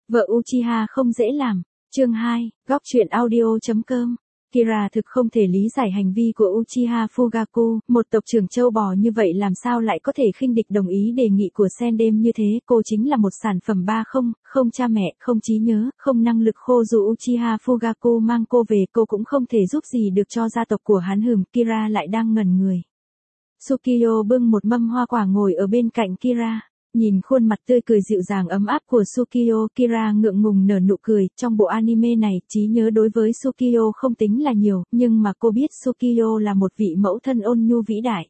Vợ Uchiha không dễ làm. Chương 2, góc truyện audio.com. Kira thực không thể lý giải hành vi của Uchiha Fugaku, một tộc trưởng châu bò như vậy làm sao lại có thể khinh địch đồng ý đề nghị của Sendem như thế. Cô chính là một sản phẩm không cha mẹ, không trí nhớ, không năng lực khô. Dù Uchiha Fugaku mang cô về, cô cũng không thể giúp gì được cho gia tộc của hắn. Kira lại đang ngẩn người. Sukiyo bưng một mâm hoa quả ngồi ở bên cạnh Kira. Nhìn khuôn mặt tươi cười dịu dàng ấm áp của Sukiyo, Kira ngượng ngùng nở nụ cười. Trong bộ anime này, trí nhớ đối với Sukiyo không tính là nhiều, nhưng mà cô biết Sukiyo là một vị mẫu thân ôn nhu vĩ đại.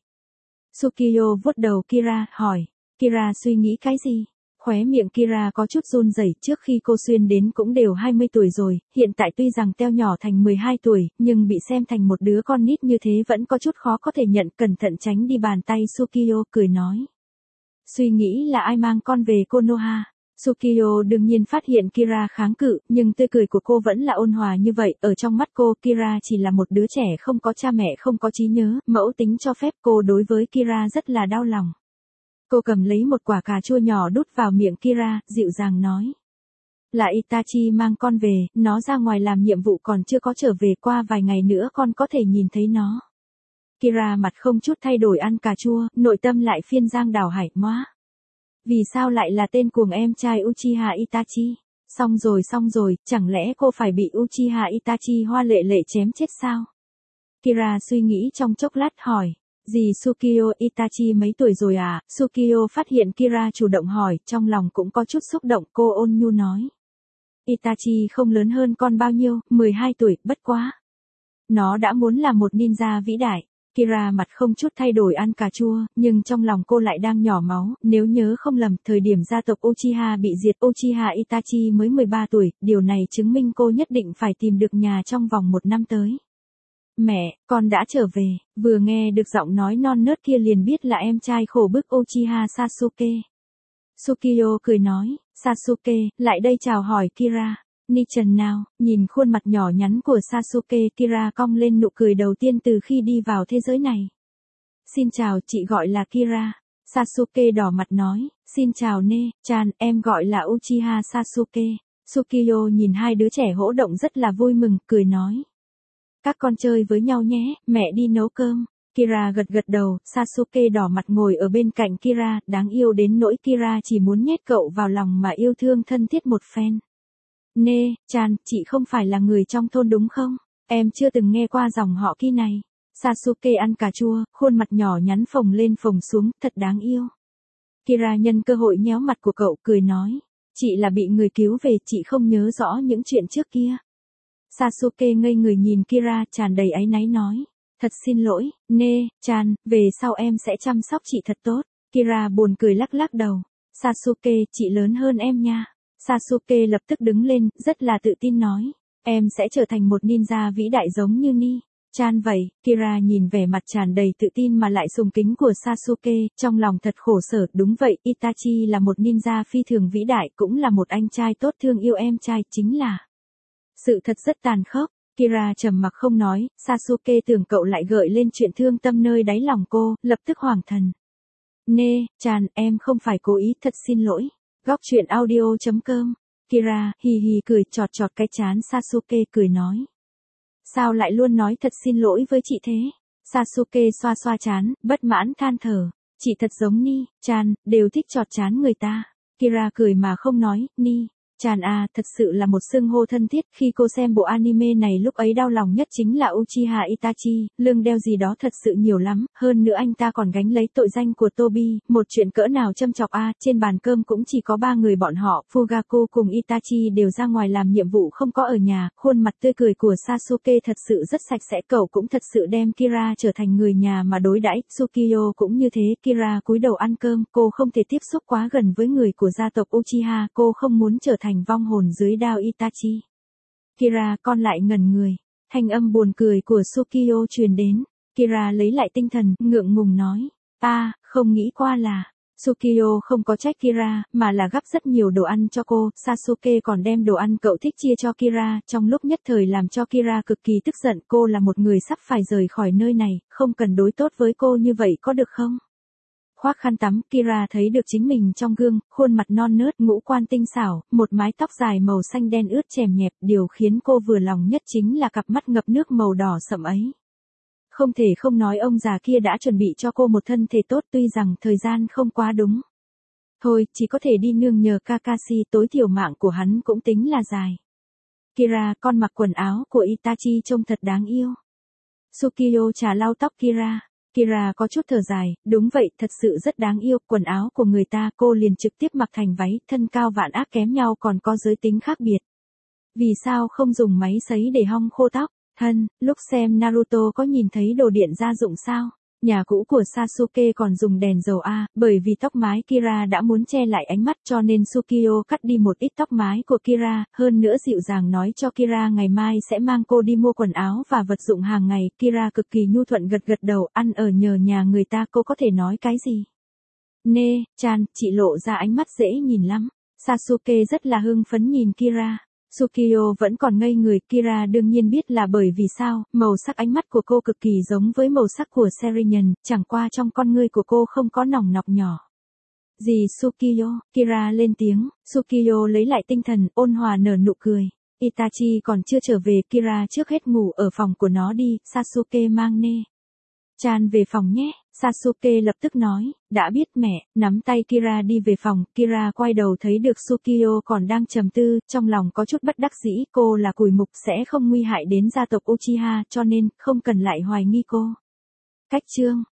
Sukiyo vuốt đầu Kira, hỏi. Kira suy nghĩ cái gì? Khóe miệng Kira có chút run rẩy. Trước khi cô xuyên đến cũng đều 20 tuổi rồi, hiện tại tuy rằng teo nhỏ thành 12 tuổi, nhưng bị xem thành một đứa con nít như thế vẫn có chút khó có thể nhận. Cẩn thận tránh đi bàn tay Sukiyo, cười nói. Suy nghĩ là ai mang con về Konoha. Sukiyo đương nhiên phát hiện Kira kháng cự, nhưng tươi cười của cô vẫn là ôn hòa như vậy. Ở trong mắt cô, Kira chỉ là một đứa trẻ không có cha mẹ, không có trí nhớ, mẫu tính cho phép. Cô đối với Kira rất là đau lòng. Cô cầm lấy một quả cà chua nhỏ đút vào miệng Kira, dịu dàng nói. Là Itachi mang con về, nó ra ngoài làm nhiệm vụ còn chưa có trở về, qua vài ngày nữa con có thể nhìn thấy nó. Kira mặt không chút thay đổi ăn cà chua, nội tâm lại phiên giang đảo hải móa. Vì sao lại là tên cuồng em trai Uchiha Itachi? Xong rồi, chẳng lẽ cô phải bị Uchiha Itachi hoa lệ lệ chém chết sao? Kira suy nghĩ trong chốc lát hỏi. Dì Sukiyo, Itachi mấy tuổi rồi à? Sukiyo phát hiện Kira chủ động hỏi, trong lòng cũng có chút xúc động. Cô ôn nhu nói. Itachi không lớn hơn con bao nhiêu, 12 tuổi, bất quá. Nó đã muốn là một ninja vĩ đại. Kira mặt không chút thay đổi ăn cà chua, nhưng trong lòng cô lại đang nhỏ máu. Nếu nhớ không lầm, thời điểm gia tộc Uchiha bị diệt, Uchiha Itachi mới 13 tuổi, điều này chứng minh cô nhất định phải tìm được nhà trong vòng 1 năm tới. Mẹ, con đã trở về. Vừa nghe được giọng nói non nớt kia liền biết là em trai khổ bức Uchiha Sasuke. Sukiyo cười nói, Sasuke, lại đây chào hỏi Kira. Ni Trần nào, nhìn khuôn mặt nhỏ nhắn của Sasuke, Kira cong lên nụ cười đầu tiên từ khi đi vào thế giới này. Xin chào, chị gọi là Kira. Sasuke đỏ mặt nói, xin chào Ne-chan, em gọi là Uchiha Sasuke. Sukiyo nhìn hai đứa trẻ hỗ động rất là vui mừng, cười nói. Các con chơi với nhau nhé, mẹ đi nấu cơm. Kira gật đầu, Sasuke đỏ mặt ngồi ở bên cạnh Kira, đáng yêu đến nỗi Kira chỉ muốn nhét cậu vào lòng mà yêu thương thân thiết một phen. Ne-chan, chị không phải là người trong thôn đúng không? Em chưa từng nghe qua dòng họ Ki này. Sasuke ăn cà chua, khuôn mặt nhỏ nhắn phồng lên phồng xuống, thật đáng yêu. Kira nhân cơ hội nhéo mặt của cậu, cười nói. Chị là bị người cứu về, chị không nhớ rõ những chuyện trước kia. Sasuke ngây người nhìn Kira, tràn đầy áy náy nói. Thật xin lỗi, Ne-chan, về sau em sẽ chăm sóc chị thật tốt. Kira buồn cười lắc lắc đầu. Sasuke, chị lớn hơn em nha. Sasuke lập tức đứng lên, rất là tự tin nói. Em sẽ trở thành một ninja vĩ đại giống như Ni-chan vậy. Kira nhìn vẻ mặt tràn đầy tự tin mà lại sùng kính của Sasuke, trong lòng thật khổ sở. Đúng vậy, Itachi là một ninja phi thường vĩ đại, cũng là một anh trai tốt thương yêu em trai, chính là. Sự thật rất tàn khốc. Kira trầm mặc không nói, Sasuke tưởng cậu lại gợi lên chuyện thương tâm nơi đáy lòng cô, lập tức hoảng thần. Ne-chan, em không phải cố ý, thật xin lỗi. Góc truyện audio.com. Kira, hì hì cười chọt cái trán Sasuke, cười nói. Sao lại luôn nói thật xin lỗi với chị thế? Sasuke xoa xoa trán, bất mãn than thở. Chị thật giống Ni-chan, đều thích chọt trán người ta. Kira cười mà không nói, Ni-chan à, thật sự là một xưng hô thân thiết. Khi cô xem bộ anime này lúc ấy đau lòng nhất chính là Uchiha Itachi, lương đeo gì đó thật sự nhiều lắm, hơn nữa anh ta còn gánh lấy tội danh của Tobi, một chuyện cỡ nào châm chọc a. Trên bàn cơm cũng chỉ có 3 người bọn họ, Fugaku cùng Itachi đều ra ngoài làm nhiệm vụ không có ở nhà. Khuôn mặt tươi cười của Sasuke thật sự rất sạch sẽ, cậu cũng thật sự đem Kira trở thành người nhà mà đối đãi. Sukiyo cũng như thế. Kira cúi đầu ăn cơm, cô không thể tiếp xúc quá gần với người của gia tộc Uchiha, cô không muốn trở thành vong hồn dưới đao Itachi. Kira, con lại ngẩn người. Thanh âm buồn cười của Sukiyo truyền đến. Kira lấy lại tinh thần, ngượng ngùng nói. Không nghĩ qua là. Sukiyo không có trách Kira, mà là gắp rất nhiều đồ ăn cho cô. Sasuke còn đem đồ ăn cậu thích chia cho Kira, trong lúc nhất thời làm cho Kira cực kỳ tức giận. Cô là một người sắp phải rời khỏi nơi này, không cần đối tốt với cô như vậy có được không? khoác khăn tắm, Kira thấy được chính mình trong gương, khuôn mặt non nớt, ngũ quan tinh xảo, một mái tóc dài màu xanh đen ướt chèm nhẹp, điều khiến cô vừa lòng nhất chính là cặp mắt ngập nước màu đỏ sậm ấy. Không thể không nói ông già kia đã chuẩn bị cho cô một thân thể tốt, tuy rằng thời gian không quá đúng. Thôi, chỉ có thể đi nương nhờ Kakashi, tối thiểu mạng của hắn cũng tính là dài. Kira, con mặc quần áo của Itachi trông thật đáng yêu. Sukiyo trà lau tóc Kira. Kira có chút thở dài, đúng vậy, thật sự rất đáng yêu, quần áo của người ta cô liền trực tiếp mặc thành váy, thân cao vạn ác kém nhau còn có giới tính khác biệt. Vì sao không dùng máy sấy để hong khô tóc? Thân, lúc xem Naruto có nhìn thấy đồ điện gia dụng sao? Nhà cũ của Sasuke còn dùng đèn dầu A, bởi vì tóc mái Kira đã muốn che lại ánh mắt cho nên Sukiyo cắt đi một ít tóc mái của Kira, hơn nữa dịu dàng nói cho Kira ngày mai sẽ mang cô đi mua quần áo và vật dụng hàng ngày. Kira cực kỳ nhu thuận gật gật đầu, ăn ở nhờ nhà người ta cô có thể nói cái gì? Nê, chan, chị lộ ra ánh mắt dễ nhìn lắm. Sasuke rất là hưng phấn nhìn Kira. Sukiyo vẫn còn ngây người, Kira đương nhiên biết là bởi vì sao, màu sắc ánh mắt của cô cực kỳ giống với màu sắc của Serian, chẳng qua trong con ngươi của cô không có nòng nọc nhỏ. Gì Sukiyo, Kira lên tiếng, Sukiyo lấy lại tinh thần, ôn hòa nở nụ cười. Itachi còn chưa trở về, Kira trước hết ngủ ở phòng của nó đi, Sasuke mang Nê chan về phòng nhé. Sasuke lập tức nói, đã biết mẹ, nắm tay Kira đi về phòng. Kira quay đầu thấy được Sukiyo còn đang trầm tư, trong lòng có chút bất đắc dĩ, cô là cùi mục sẽ không nguy hại đến gia tộc Uchiha cho nên không cần lại hoài nghi cô. Cách chương